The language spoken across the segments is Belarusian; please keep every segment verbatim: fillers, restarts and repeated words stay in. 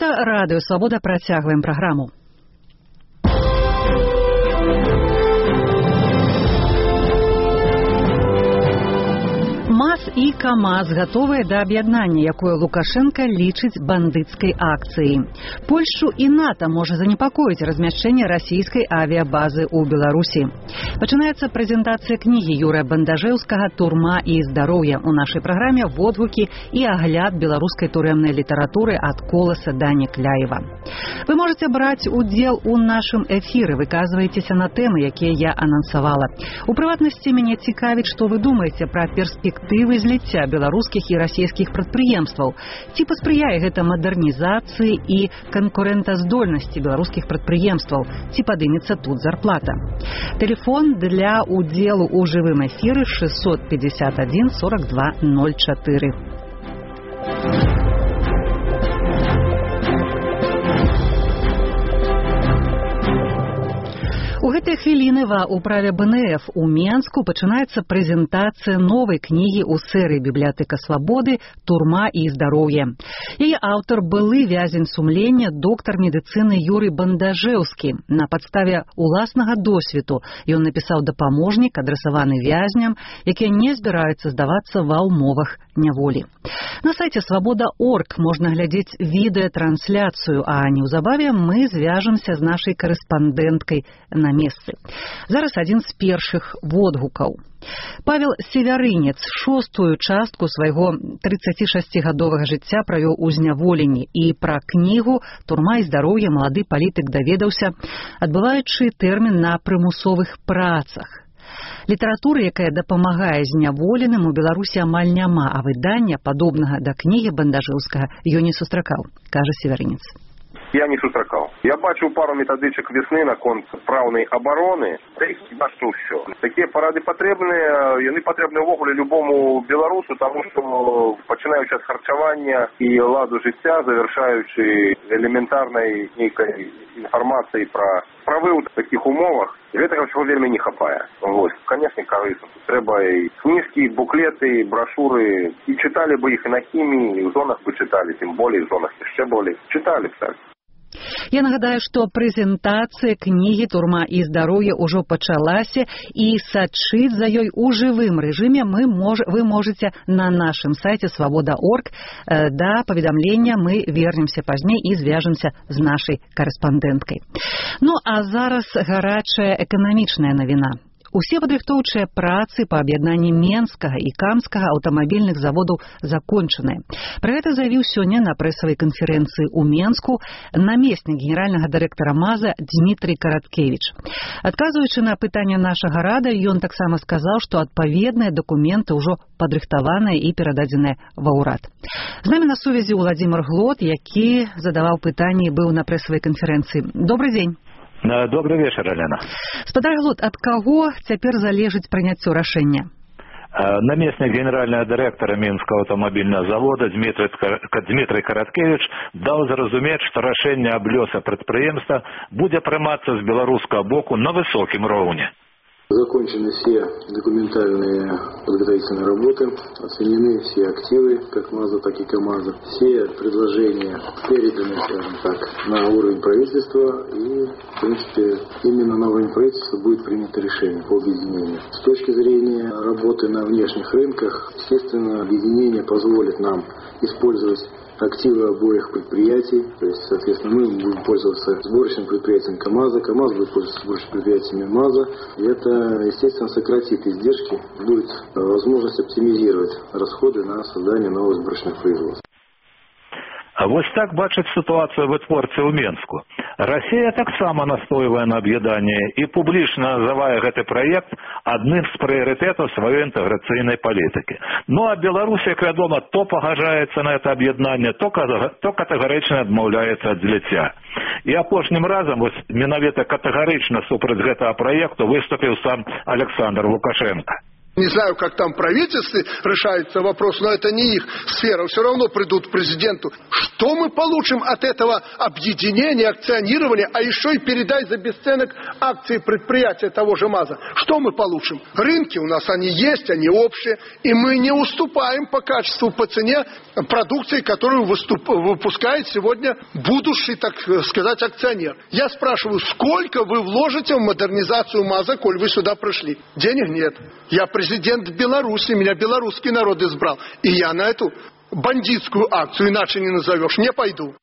Гэта Радыё Свабода, працягваем праграму. МАЗ і КамАЗ гатовыя да аб'яднання, якое Лукашенко лічыць бандыцкай акцыяй. Польшу і НАТО можа занепакоіць размяшчэнне расійскай авіябазы ў Беларусі. Пачынаецца прэзентацыя кнігі Юрыя Бандажэўскага «Турма і здароўе». У нашай праграме водгукі і агляд беларускай турэмнай літаратуры ад Коласа да Некляева. Вы можете браць удзел у нашым эфіры, выказваецеся на тэмы, якія я анансавала. У прыватнасці мяне цікавіць, што вы думаеце пра перспектывы зліцця беларускіх і расійскіх прадпрыемстваў. Ці паспрыяе гэта мадэрнізацыі і канкурэнтаздольнасці беларускіх прадпрыемстваў? Ці падымецца тут зарплата? Тэлефон для удзелу ў жывым эфіры шестьсот пятьдесят один сорок два ноль четыре. У гэтыя хвіліны ва ўправе БНФ у Менску пачынаецца прэзентацыя новай кнігі ў серыі «Бібліятэка свабоды. Турма і здароўе». Яе аўтар былы вязень сумлення, доктар медыцыны Юрый Бандажэўскі. На падставе уласнага досведу ён напісаў дапаможнік, адрасаваны вязням, якія не збіраюцца здавацца ва ўмовах няволі. На сайце свабода точка орг можна глядзець відэатрансляцыю, а неўзабаве мы звяжемся з нашай карэспандэнткай на месцы. Зараз адзін з першых водгукаў. Павел Севярынец шостую частку свайго трыццацішасцігадовага жыцця правёў у зняволенні, і пра кнігу «Турма і здароўе» малады палітык даведаўся, адбываючы тэрмін на прымусовых працах. Літаратуры, якая дапамагае зняволеным, у Беларусі амаль няма, а выдання, падобнага да кнігі Бандажэўскага, ён не сустракаў, кажа Севярынец. Я не сустракаў. Я бачыў пару метадычак весны наконт праўнай абароны, да і хіба што ўсё. Такія парады патрэбныя, яны патрэбны ўвогуле любому беларусу, таму што пачынаючы ад харчавання і ладу жыцця, завяршаючы элементарнай нейкай інфармацыяй пра правы ў такіх умовах, гэтага ўсяго вельмі не хапае. Вось, канешне, карысна. Трэба і кніжкі, буклеты, брашуры, і чыталі бы іх і на хіміі, і ў зонах бы чыталі, тым болей, в зонах яшчэ болей. Чыталі б так. Я нагадаю, што прэзентацыя кнігі «Турма і здароўе» ўжо пачалася, і сачыць за ёй у жывым рэжыме мы мож, вы можаце на нашым сайце свабода точка орг. Да паведамлення мы вернемся пазней і звяжемся з нашай карэспандэнткай. Ну, а зараз гарачая эканамічная навіна. Усе падрыхтоўчыя працы па аб'яднанні Менскага і Камскага аўтамабільных заводаў закончаныя. Пра гэта заявіў сёння на прэсавай канферэнцыі ў Менску намеснік генеральнага дырэктара МАЗа Дмітрый Караткевіч. Адказваючы на пытанне нашага рада, ён таксама сказаў, што адпаведныя дакументы ўжо падрыхтаваныя і перададзеныя ва ўрад. З намі на сувязі Владзімир Глот, які задаваў пытанні, быў на прэсавай канферэнцыі. Добры дзень. Добрый вечер, Алена. Спадар Глот, ад каго цяпер залежыць прыняццё рашэння? Наместник генерального директора Минского автомобильного завода Дмитрий, Дмитрий Караткевич дал зразумець, что решение об лёсе предприемства будет прийматься с белорусского боку на высоком уровне. Закончены все документальные подготовительные работы, оценены все активы, как МАЗа, так и КамАЗа. Все предложения переданы, скажем так, на уровень правительства, и, в принципе, именно на уровень правительства будет принято решение по объединению. С точки зрения работы на внешних рынках, естественно, объединение позволит нам использовать активы обоих предприятий, то есть, соответственно, мы будем пользоваться сборочным предприятием КамАЗа, КамАЗ будет пользоваться сборочными предприятиями МАЗа, и это, естественно, сократит издержки, будет возможность оптимизировать расходы на создание новых сборочных производств. А вось так бачыць ситуацию вытворцы ў Менску. Россия таксама настойвае на аб'яданні і публічна называе гэты праект адным з прыярытэтаў сваёй інтэграцыйнай палітыкі. Ну а Беларусь, як вядома, то пагаджаецца на это аб'яднанне, то, то катэгарычна адмаўляецца ад зліцця. І апошнім разам вось менавіта катэгарычна супраць гэтага праекту выступіў сам Александр Лукашенко. Не знаю, как там в правительстве решается вопрос, но это не их сфера. Все равно придут к президенту. Что мы получим от этого объединения, акционирования, а еще и передай за бесценок акции предприятия того же МАЗа? Что мы получим? Рынки у нас, они есть, они общие, и мы не уступаем по качеству, по цене продукции, которую выступ, выпускает сегодня будущий, так сказать, акционер. Я спрашиваю, сколько вы вложите в модернизацию МАЗа, коль вы сюда пришли? Денег нет. Я президент Беларуси, меня белорусский народ избрал. И я на эту бандитскую акцию, иначе не назовешь, не пойду.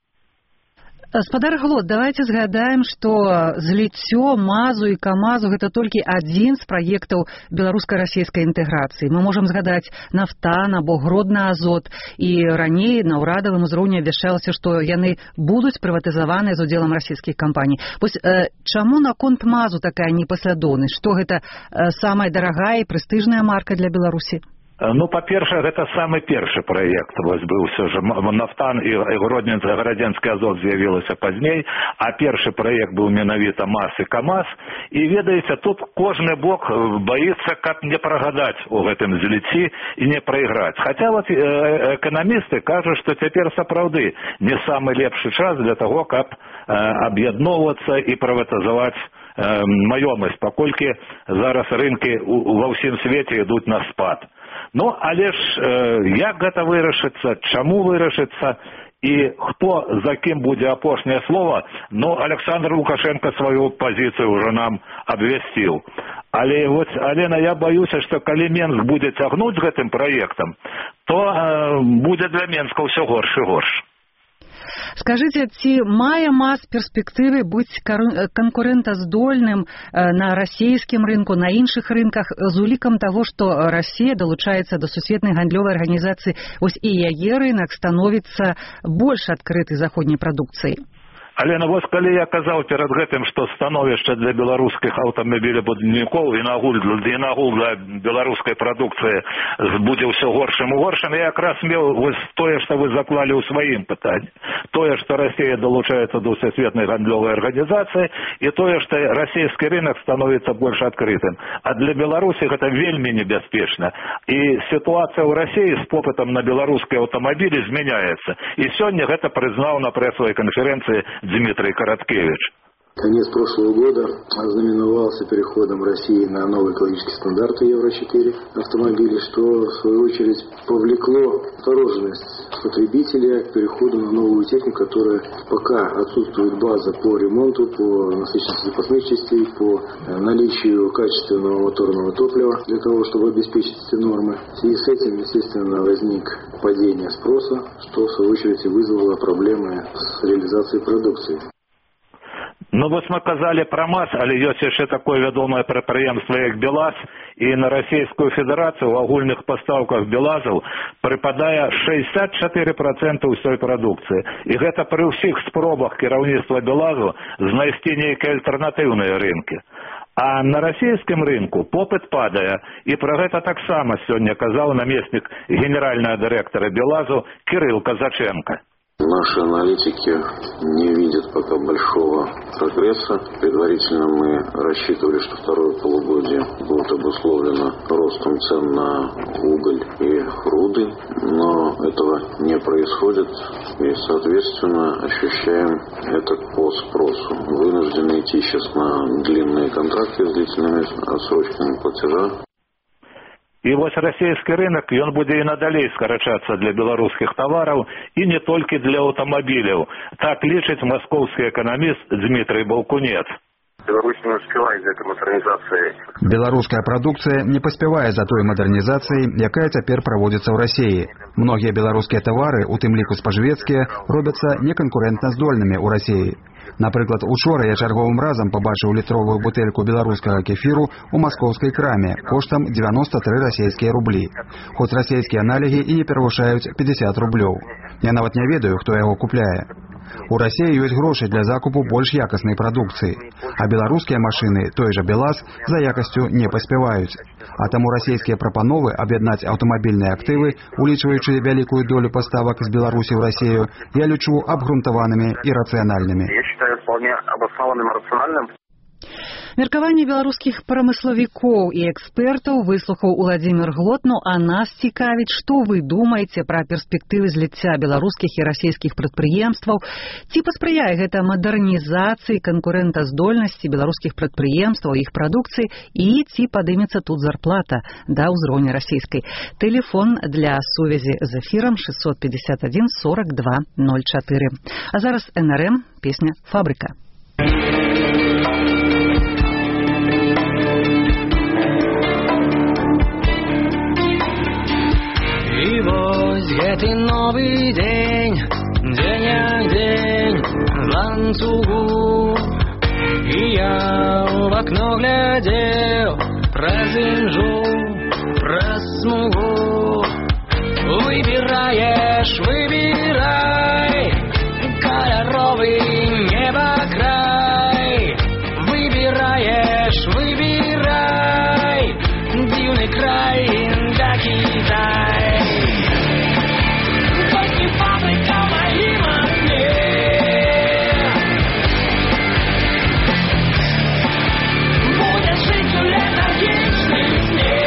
Спадар Глот, давайте згадаем, што зліццё МАЗу і КАМАЗу гэта толькі адзін з праектаў беларуска-расійскай інтэграцыі. Мы можам згадаць Нафтан або Гродна-Азот, і раней на ўрадавым узроўні абвяшчалася, што яны будуць прыватызаваныя з удзелам расійскіх кампаній. Вось э, чаму наконт МАЗу такая непаслядоўнасць? Што гэта э, самая дарагая і прэстыжная марка для Беларусі? Ну, па-першае, гэта самы першы праект. Вось быў ўсё ж Нафтан і Гродненскі Азот з'явілася пазней, а першы праект быў менавіта МАЗ і КАМАЗ. І ведаеце, тут кожны бок баіцца, каб не прагадаць у гэтым зліцці і не прайграць. Хаця вот эканамісты кажуць, што цяпер сапраўды не самы лепшы час для таго, каб аб'ядноўвацца і прыватызаваць маёмасць, паколькі зараз рынкі ва ўсім свеце ідуць на спад. Ну, але ж як гэта вырашыцца, чаму вырашыцца і хто за кім будзе апошняе слово, ну, Александр Лукашенко сваю пазіцыю ўжо нам абвясціў. Але, вот, Алена, я баюся, што калі Менск будзе цягнуць з гэтым праектам, то э, будзе для Менска ўсё горш і горш. Скажите, ці мае МАЗ перспектывы быць канкурэнтаздольным на расійскім рынку, на іншых рынках, з улікам таго, што Расія далучаецца да сусветнай гандлёвай арганізацыі, ось і яе рынак становіцца больш адкрыты заходняй прадукцыі? Алена, вось калі я казаў перад гэтым, што становішча для беларускіх аўтамабілебудаўнікоў і нагул для беларускай прадукцыі будзе ўсё горшым і горшым, я якраз меў вось тое, што вы заклалі ў сваім пытанні. Тое, што Расія далучаецца да сусветнай гандлёвай арганізацыі, і тое, што расійскі рынак становіцца больш адкрытым. А для Беларусі гэта вельмі небяспечна. І сітуацыя ў Расіі з попытам на беларускія аўтамабілі змяняецца. І сёння гэта прызнаў на прэсавай канферэнцыі Дмитрий Короткевич. Конец прошлого года ознаменовался переходом России на новые экологические стандарты евро четыре автомобилей, что в свою очередь повлекло осторожность потребителя к переходу на новую технику, которая пока отсутствует база по ремонту, по насыщенности запасных частей, по наличию качественного моторного топлива для того, чтобы обеспечить эти нормы. В связи с этим, естественно, возник падение спроса, что в свою очередь вызвало проблемы с реализацией продукции. Ну, вось мы казалі пра МАЗ, але ёсць яшчэ такое вядомае прадпрыемства, як БелАЗ, і на Расійскую Федэрацыю ў агульных пастаўках БелАЗаў прыпадае шэсцьдзясят чатыры працэнты ўсёй прадукцыі. І гэта пры ўсіх спробах кіраўніцтва БелАЗу знайсці нейкія альтэрнатыўныя рынкі. А на расійскім рынку попыт падае, і пра гэта таксама сёння казаў намеснік генеральнага дырэктара БелАЗу Кирилл Казаченко. Наши аналитики не видят пока большого прогресса. Предварительно мы рассчитывали, что второе полугодие будет обусловлено ростом цен на уголь и руды, но этого не происходит, и, соответственно, ощущаем это по спросу. Вынуждены идти сейчас на длинные контракты с длительными отсрочками платежа. І вось расійскі рынок, ён будзе і надалей скарачацца для беларускіх тавараў, і не толькі для аўтамабіляў. Так лічыць маскоўскі эканаміст Дмитрий Балкунец. Беларусь не успевает за этой модернизацией. Беларуская прадукцыя не паспявае за той мадэрнізацыяй, якая цяпер праводзіцца ў Расіі. Многія беларускія тавары, у тым ліку спажывецкія, робяцца неканкурэнтна здольнымі ў Расіі. Напрыклад, учора я чарговым разам пабачыў літровую бутэльку беларускага кефіру ў маскоўскай краме коштам дзевяноста тры расійскія рублі. Хоць расійскія аналігі і не перавышаюць пятьдесят рублёў. Я нават не ведаю, хто яго купляе. У Расіі ёсць грошы для закупу больш якаснай прадукцыі, а беларускія машыны, той жа БелАЗ, за якасцю не паспяваюць. А таму расійскія прапановы аб'яднаць аўтамабільныя актывы, улічваючы вялікую долю паставак з Беларусі ў Расію, я лічу абгрунтаванымі і рацыянальнымі. Я считаю вполне обоснованным и рациональным. Меркаванне беларускіх прамыславікоў і экспертаў выслухаў Уладзімір Глотну, а нас цікавіць, што вы думаеце пра перспектывы зліцця беларускіх і расійскіх прадпрыемстваў, ці паспрыяе гэта мадэрнізацыі канкурэнтаздольнасці беларускіх прадпрыемстваў, іх прадукцыі, і ці падымецца тут зарплата да ўзроўня расійскай. Тэлефон для сувязі з эфірам шестьсот пятьдесят один сорок два ноль четыре. А зараз эн эр эм, песня «Фабрика». І вось гэты новы дзень, дзень як дзень ланцугу, і я в акно глядзеў праз імжу, праз смугу. Выбираеш, выбирай каляровый небокрай. Выбираешь, выбирай дивный край да Китай. Только фабрика в моем окне, будет жить в энергичных сне.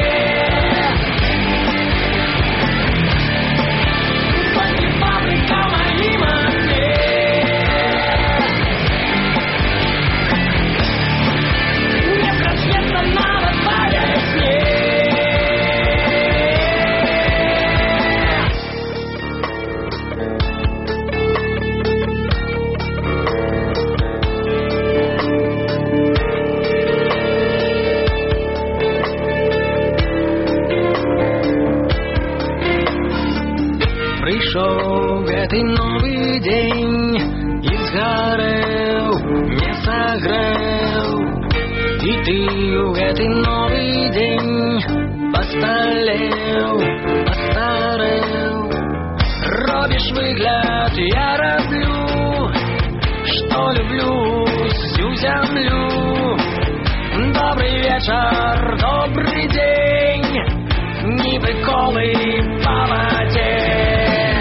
Пришел гэты новый день и сгорел, не согрел. И ты в гэты новый день постарел, постарел. Робишь выгляд, я роблю, что люблю всю землю. Добрый вечер, добрый день, нібы колы по воде.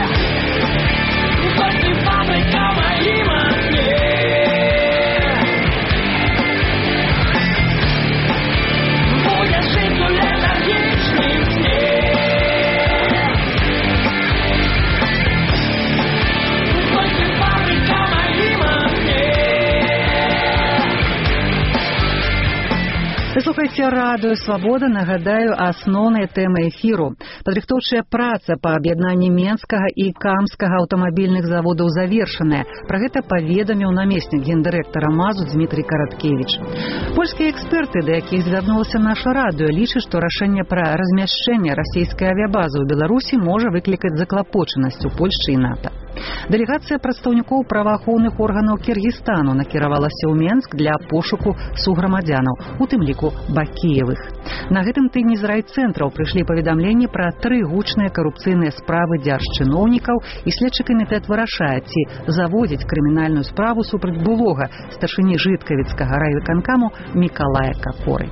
Фабрика в моем окне, будет жить в энергичных сне. Только фабрика в моем окне. Вы слухаеце радыё «Свабода». Нагадаю, асноўныя тэмы эфіру. Падрыхтоўчая праца па аб'яднанні Менскага і Камскага аўтамабільных заводаў завершаная. Пра гэта паведаміў намеснік гендырэктара МАЗу Дмітрый Караткевіч. Польскія эксперты, да якіх звярнулася наша радыё, лічаць, што рашэнне пра размяшчэнне расійскай авіябазы ў Беларусі можа выклікаць заклапочанасць у Польшчы і НАТО. Дэлегацыя прадстаўнікоў праваахоўных органаў Кіргізстану накіравалася ў Менск для пошуку суграмадзянаў, у тым ліку Бакіевых. На гэтым тыдні з райцэнтраў прыйшлі паведамленні пра тры гучныя карупцыйныя справы дзяржчыноўнікаў, і следчы камітэт вырашае, ці заводзіць крымінальную справу супраць былога старшыні жыткавіцкага райвыканкаму Мікалая Какоры.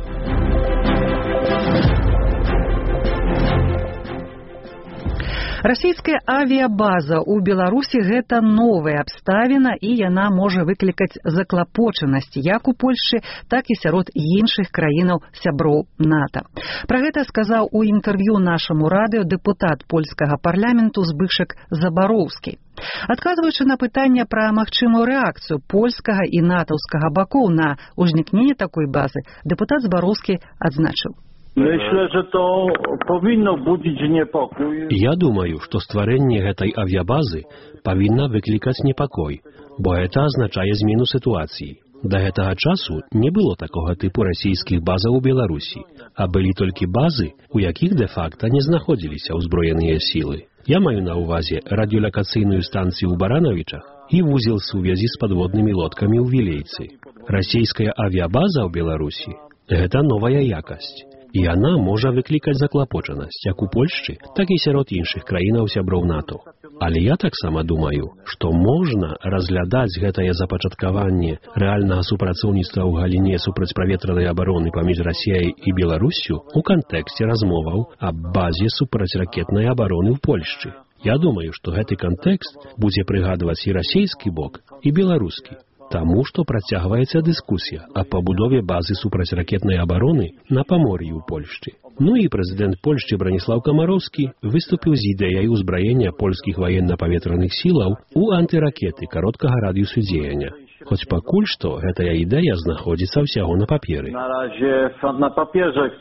Расійская авіябаза ў Беларусі – гэта новая абставіна, і яна можа выклікаць заклапочанасць як у Польшчы, так і сярод іншых краінаў сяброў НАТО. Пра гэта сказаў у інтэрв'ю нашаму радыё дэпутат польскага парламенту Збышак Забароўскі. Адказваючы на пытанне пра магчымую рэакцыю польскага і натаўскага бакоў на ўзнікненне такой базы, дэпутат Забароўскі адзначыў: Myślę, że to powinno budzić niepokój. Я думаю, што стварэнне гэтай авіябазы павінна выклікаць непакой, бо гэта азначае змену сітуацыі. Да гэтага часу не было такога тыпу расійскіх базаў у Беларусі, а былі толькі базы, у якіх дэ-факта не знаходзіліся ўзброеныя сілы. Я маю на ўвазе радыёлакацыйную станцыю ў Баранавічах і вузел сувязі з падводнымі лодкамі ў Вілейцы. Расійская авіябаза ў Беларусі – гэта новая якасць. І яна можа выклікаць заклапочанасць як у Польшчы, так і сярод іншых краінаў сяброў НАТО. Але я таксама думаю, што можна разглядаць гэтае запачаткаванне рэальнага супрацоўніцтва ў галіне супрацьпаветранай абароны паміж Расіяй і Беларуссю ў кантэксце размоваў аб базе супрацьракетнай абароны ў Польшчы. Я думаю, што гэты кантэкст будзе прыгадваць і расійскі бок, і беларускі. Таму, што працягваецца дыскусія аб пабудове базы супрацьракетнай абароны на Памор'і ў Польшчы. Ну і прэзідэнт Польшчы Браніслаў Камараўскі выступіў з ідэяй узбраення польскіх ваенна-паветраных сілаў у антыракеты кароткага радыусу дзеяння. Хоць пакуль што гэтая ідэя знаходзіцца ўсяго на паперы. Na razie na papierze.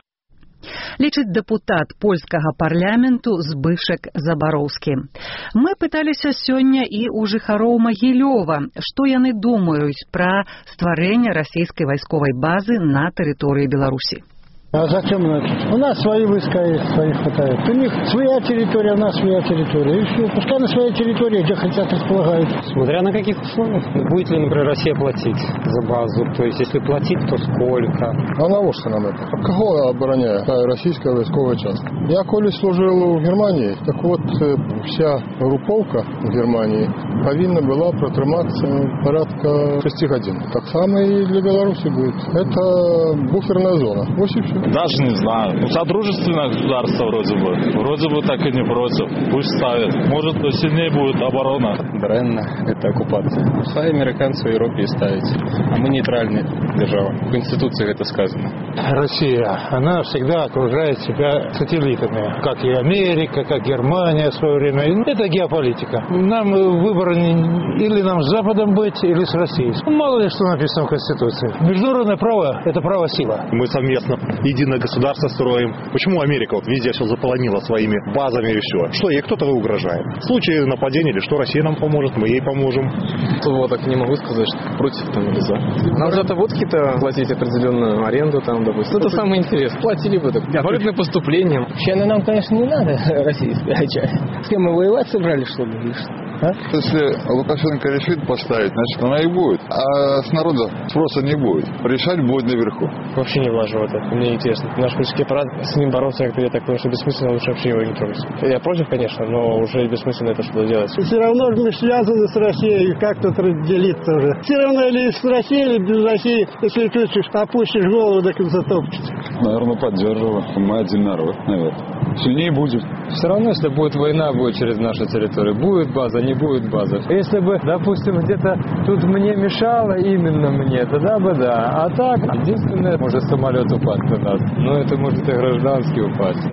Лічыць дэпутат польскага парламенту Збышак Забароўскі. Мы пыталіся сёння і ў жыхароў Магілёва, што яны думаюць пра стварэнне расійскай вайсковай базы на тэрыторыі Беларусі. А зачем это? У нас свои войска есть, своих хватает. У них своя территория, у нас своя территория. И все. Пускай на своей территории, где хотят, располагают. Смотря на каких условиях. Будет ли, например, Россия платить за базу? То есть, если платить, то сколько? А навошта нам это? Кого обороняет российская войсковая часть? Я, коли служил в Германии, так вот, вся групповка в Германии повинна была протриматься порядка шести годин. Так само и для Беларуси будет. Это буферная зона. Вот и все. Даже не знаю. Ну, содружественное государство вроде бы. Вроде бы так и не против. Пусть ставят. Может, сильнее будет оборона. Бренна. Это оккупация. Пускай американцы в Европе ставить. А мы нейтральная держава. В Конституции это сказано. Россия, она всегда окружает себя сателлитами. Как и Америка, как Германия в свое время. Это геополитика. Нам выбора не... или нам с Западом быть, или с Россией. Мало ли что написано в Конституции. Международное право – это право сила. Мы совместно единое государство строим. Почему Америка вот везде все заполонила своими базами и все? Что, ей кто-то угрожает? В случае нападения или что, Россия нам поможет, мы ей поможем. Вот так не могу сказать, что против там или за. Нам за водки-то платить определенную аренду там, допустим. Это самое интересное. Платили бы так. Валютное поступление. Чайно нам, конечно, не надо российская часть. С кем мы воевать собрались, что ли? А? Если Лукашенко решит поставить, значит она и будет. А с народа спроса не будет. Решать будет наверху. Вообще не влажу в это. Мне интересно. Наш политический аппарат, с ним бороться, как-то я так понимаю, что бессмысленно, лучше вообще его не трогать. Я против, конечно, но уже бессмысленно это что-то делать. Все равно мы связаны с Россией, как тут разделиться уже. Все равно или с Россией, или без России. Если ты опустишь голову, так и затопчется. Наверное, поддерживаю. Мы один народ, наверное. Сильнее будет. Все равно, если будет война, будет через нашу территорию. Будет база, не будет базы. Если бы, допустим, где-то тут мне мешало, именно мне, тогда бы да. А так, единственное, может самолет упасть на нас. Но это может и гражданский упасть.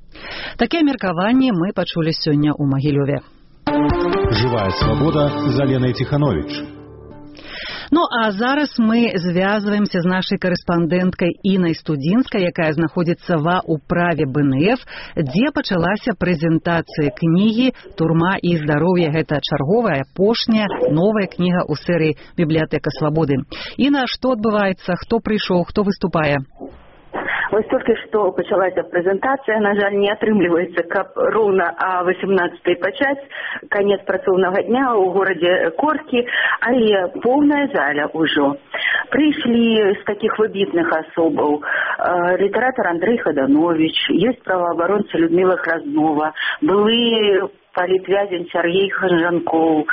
Такие меркаванні мы пачулі сёння ў Магілёве. Живая свобода з Аленой Тиханович. Ну, а зараз мы звязваемся з нашай карэспандэнткай Інай Студзінскай, якая знаходзіцца ва ўправе бэ эн эф, дзе пачалася прэзентацыя кнігі «Турма і здароўе». Гэта чарговая, апошняя, новая кніга ў серыі «Бібліятэка свабоды». Іна, што адбываецца? Хто прыйшоў? Хто выступае? Вось толькі што пачалася прэзентацыя, на жаль, не атрымліваецца, каб роўна а восемнадцатай пачаць, канец працоўнага дня ў горадзе Коркі, але поўная заля ўжо. Прыйшлі з такіх выбітных асобаў э, літаратар Андрэй Хаданович, ёсць праваабаронца Людміла Хразнова, былы палітвязень Сяргей Ханжанкоў, э,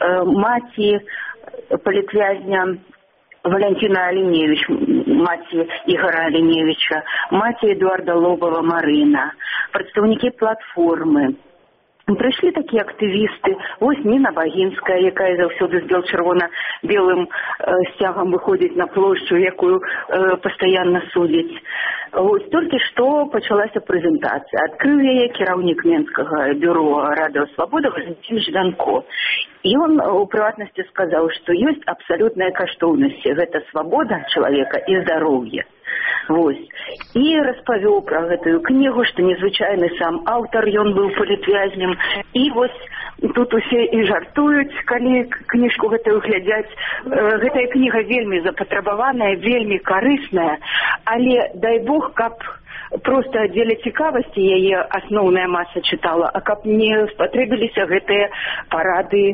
маці палітвязня Валентина Оленевич, мать Игоря Оленевича, мать Эдуарда Лобова Марина, представники платформы. Прыйшлі такія актывісты, вось Ніна Багінская, якая заўсёды з бел-чырвона-белым э, сцягам выходзіць на плошчу, якую э, пастаянна судзяць. Вось толькі што пачалася прэзентацыя. Адкрыў яе кіраўнік Менскага бюро Радыё Свабода Валентин Жданко. І ён у прыватнасці сказаў, што ёсць абсалютныя каштоўнасці. Гэта свабода чалавека і здароўе. Вось. І распавёў пра гэтую кнігу, што незвычайны сам аўтар, ён быў палітвязнем. І вось тут усе і жартуюць, калі кніжку гэтую глядзяць. Гэтая кніга вельмі запатрабаваная, вельмі карысная, але дай Бог, каб просто дзеля цікавасці яе асноўная маса чытала, а каб не спатрэбіліся гэтыя парады э,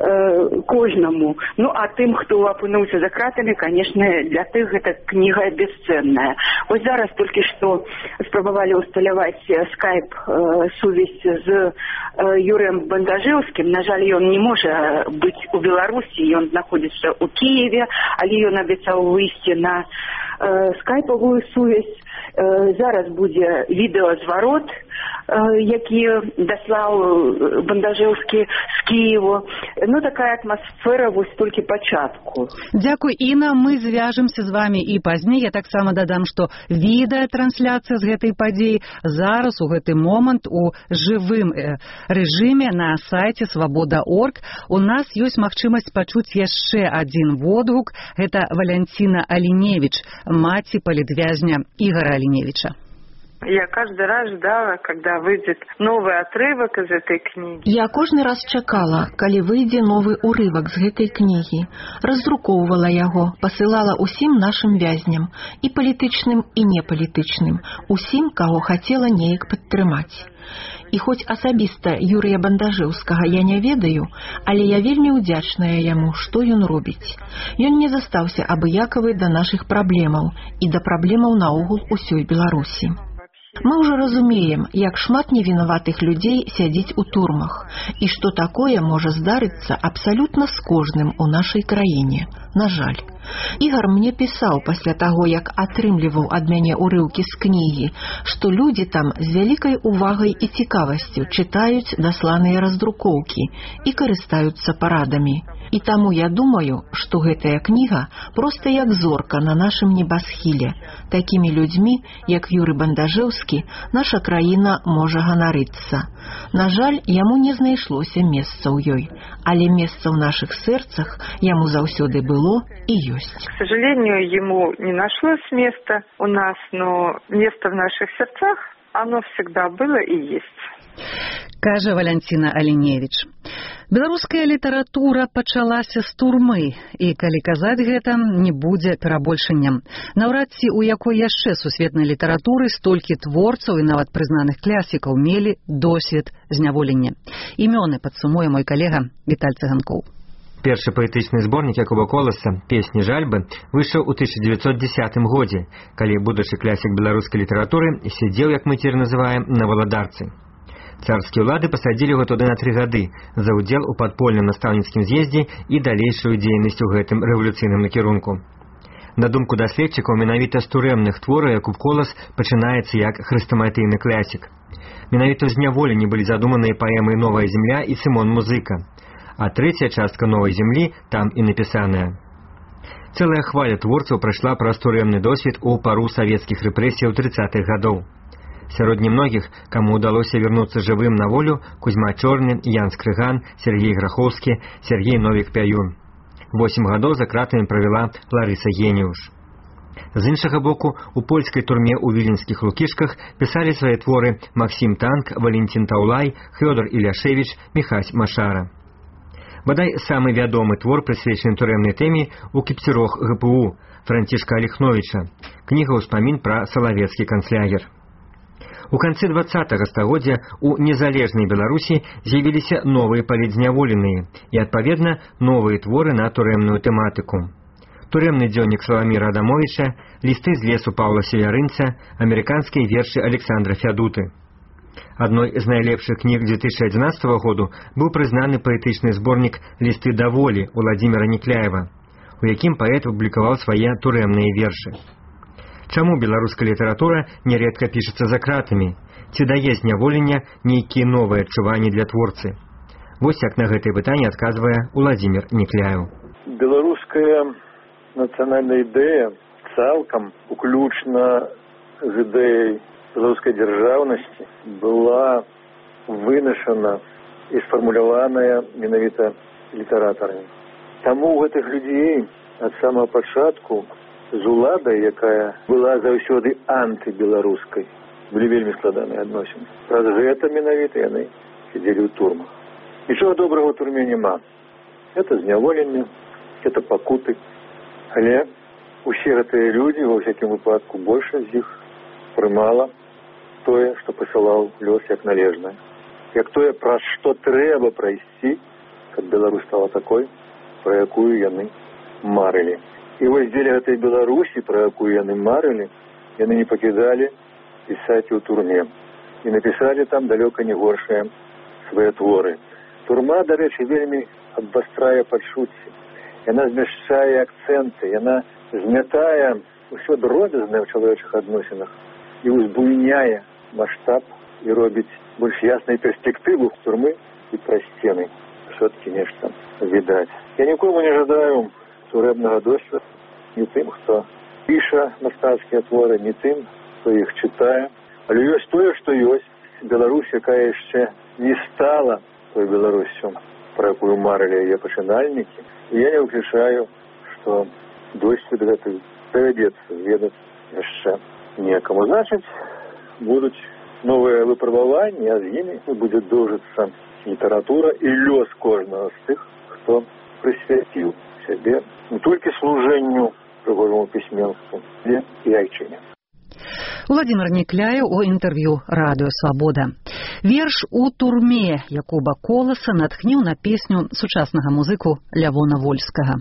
кожнаму. Ну, а тым, хто апынуўся за кратамі, канешне, для тых гэта кніга бесцэнная. Вось зараз толькі што спрабавалі ўсталяваць скайп э, сувязь з э, Юрыем Бандажэўскім. На жаль, ён не можа быць у Беларусі, ён знаходзіцца ў Кіеве, але ён абяцаў выйсці на э, скайпавую сувязь. Зараз будзе відэазварот які даслаў Бандажэўскі з Киеву. Ну, такая атмасфера вось толькі пачатку. Дзякуй, Інна. Мы звяжемся з вами і пазней. Я таксама дадам, што відэатрансляцыя з гэтай падзеі зараз у гэты момант у жывым рэжыме на сайце свабода точка орг. У нас ёсць магчымасць пачуць яшчэ адзін водгук. Гэта Валянціна Аліневіч, маці палітвязня Ігора Аліневіча. Я каждый раз ждала, когда выйдет новый отрывок из этой книги. Я кожны раз чакала, калі выйдзе новы урывак з гэтай кнігі. Раздрукоўвала яго, пасылала ўсім нашым вязням, і палітычным, і непалітычным, усім, каго хацела неяк падтрымаць. І хоць асабіста Юрыя Бандажэўскага я не ведаю, але я вельмі ўдзячная яму, што ён робіць. Ён не застаўся абыякавы да нашых праблемаў і да праблемаў наогул усёй Беларусі. Мы ўжо разумеем, як шмат невінаватых людзей сядзіць у турмах, і што такое можа здарыцца абсалютна з кожным у нашай краіне. На жаль. Ігар мне пісаў пасля таго, як атрымліваў ад мяне урыўкі з кнігі, што людзі там з вялікай увагай і цікавасцю чытаюць дасланыя раздрукоўкі і карыстаюцца парадамі. І таму я думаю, што гэтая кніга проста як зорка на нашым небасхіле. Такімі людзьмі, як Юры Бандажэўскі, наша краіна можа ганарыцца. На жаль, яму не знайшлося месца ў ёй, але месца ў нашых сэрцах яму заўсёды было и есть. К сожалению, ему не нашлось места у нас, но место в наших сердцах, оно всегда было и есть. Кажа Валянціна Аліневіч. Беларуская літаратура пачалася з турмы, і калі казаць гэта, не будзе перабольшаннем. Наўрад ці у якой яшчэ сусветнай літаратуры столькі творцаў і нават прызнаных класікаў мелі досвед зняволення. Імёны падсумуе мой калега Віталь Цыганкоў. Першы паэтычны зборнік Якуба Коласа «Песні жальбы» выйшаў у тысяча дзевяцьсот дзесятым годзе, калі будучы класік беларускай літаратуры сядзеў, як мы цяпер называем, на Валадарцы. Царскія ўлады пасадзілі яго туды на тры гады за ўдзел у падпольным настаўніцкім з'ездзе і далейшую дзейнасць у гэтым рэвалюцыйным накірунку. На думку даследчыкаў, менавіта з турэмных твораў Якуб Колас пачынаецца як хрэстаматыйны класік. Менавіта ў зняволенні былі задуманыя паэмы «Новая земля» і «Сымон Музыка», а трэцяя частка «Новай землі» там і напісаная. Цэлая хваля творцаў прайшла праз турэмны досвед у пару савецкіх рэпрэсіяў трыццатых гадоў. Сярод немногіх, каму ўдалося вярнуцца жывым на волю, Кузьма Чорны, Ян Скрыган, Сергей Грахоўскі, Сергей Новік-Пяюн. Восем гадоў за кратамі правяла Ларыса Геніуш. З іншага боку, у польскай турме ў віленскіх Лукішках пісалі свае творы Максім Танк, Валентин Таулай, Фёдор Іляшевіч, Міхась Машара. Бадай самы вядомы твор, прысвечаны турэмнай тэме, у кіпцюрох гэ пэ у Францішка Аліхновіча, кніга ўспамін пра салавецкі канцлягер. У канцы дваццатага стагоддзя у незалежнай Беларусі з'явіліся новыя палітзняволеныя і, адпаведна, новыя творы на турэмную тэматыку. Турэмны дзённік Саламіра Адамовіча, лісты з лесу Паўла Селярынца, амерыканскія вершы Александра Фядуты. Адной з найлепшых кніг две тысячи адзінаццатага году быў прызнаны паэтычны зборнік «Лісты да волі» Уладзіміра Некляева, у якім паэт публікаваў свае турэмныя вершы. Чаму беларуская літаратура нярэдка пішацца за кратамі? Ці дае зняволення нейкія новыя адчуванні для творцы? Вось як на гэтае пытанне адказвае Уладзімір Некляеў. Беларуская нацыянальная ідэя цалкам уключна з ідэяй беларускай дзяржаўнасці была вынашана і сфармуляваная менавіта літаратарамі. Таму у гэтых людзей ад самага пачатку з уладай, якая была заўсёды антыбеларускай, былі вельмі складаныя адносіны. Праз гэта менавіта яны сидзелі ў турмах. Нічога добрага ў турме няма. Это зняволенне, это пакуты. Але усе гэтыя людзі, ва ўсякім выпадку, большасць з іх прымала тое, што пасылаў лёс як належнае. Як тое, праз што трэба прайсці, каб Беларусь стала такой, пра якую яны марылі. І вось дзеля гэтай Беларусі, пра якую яны марылі, яны не пакідалі пісаць у турме. І напісалі там далёка не горшыя свае творы. Турма, дарэчы, вельмі абвастрае пачуцці. Яна змяшчае акцэнты, яна змятае ўсё дробязнае ў чалавечых адносінах і ўзбуйняе маштаб і робіць больш яснай перспектыву турмы і праз сцены. Все-таки нешта відаць. Я нікому не жадаю турэмнага досведу, ні тым, хто піша мастацкія творы, ні тым, хто іх чытае. Але ёсць тое, што ёсць. Беларусь, якая яшчэ не стала той Беларусью, про якую марылі яе пачынальнікі. І я не выключаю, што досвед гэты давядзецца ведаць яшчэ некаму. Значыць, будуць новыя выпрабаванні, а з імі будзе доўжыцца літаратура і лёс кожнага з тых, хто прысвяціў сябе не толькі служэнню прыгожаму пісьменству, але і айчыне. Владимир Некляев у інтэрв'ю Радыё Свабода. Верш «У турме» Якуба Коласа натхніў на песню сучаснага музыку Лявона Вольскага.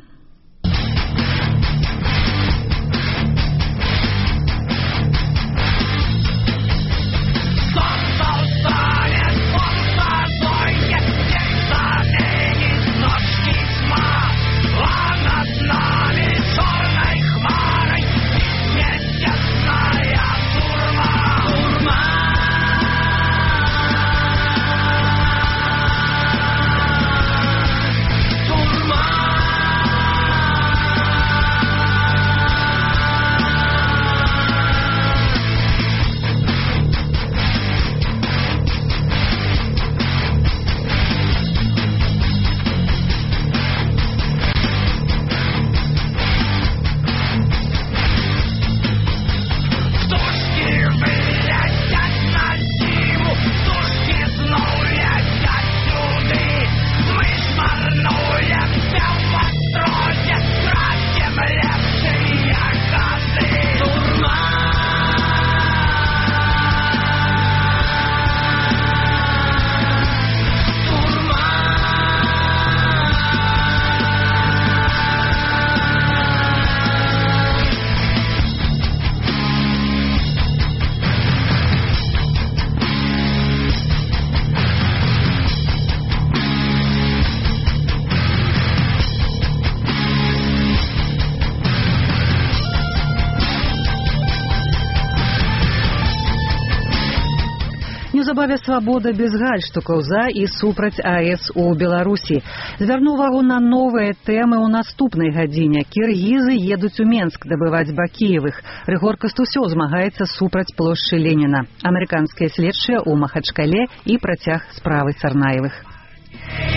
Неўзабаве «Свабода» без гальштукаў за і супраць АЭС у Беларусі. Звярну увагу на новыя тэмы ў наступнай гадзіне. Кіргізы едуць у Менск дабываць Бакіевых. Рыгор Кастусёў змагаецца супраць плошчы Леніна. Амерыканскія следчыя ў Махачкале і працяг справы Царнаевых.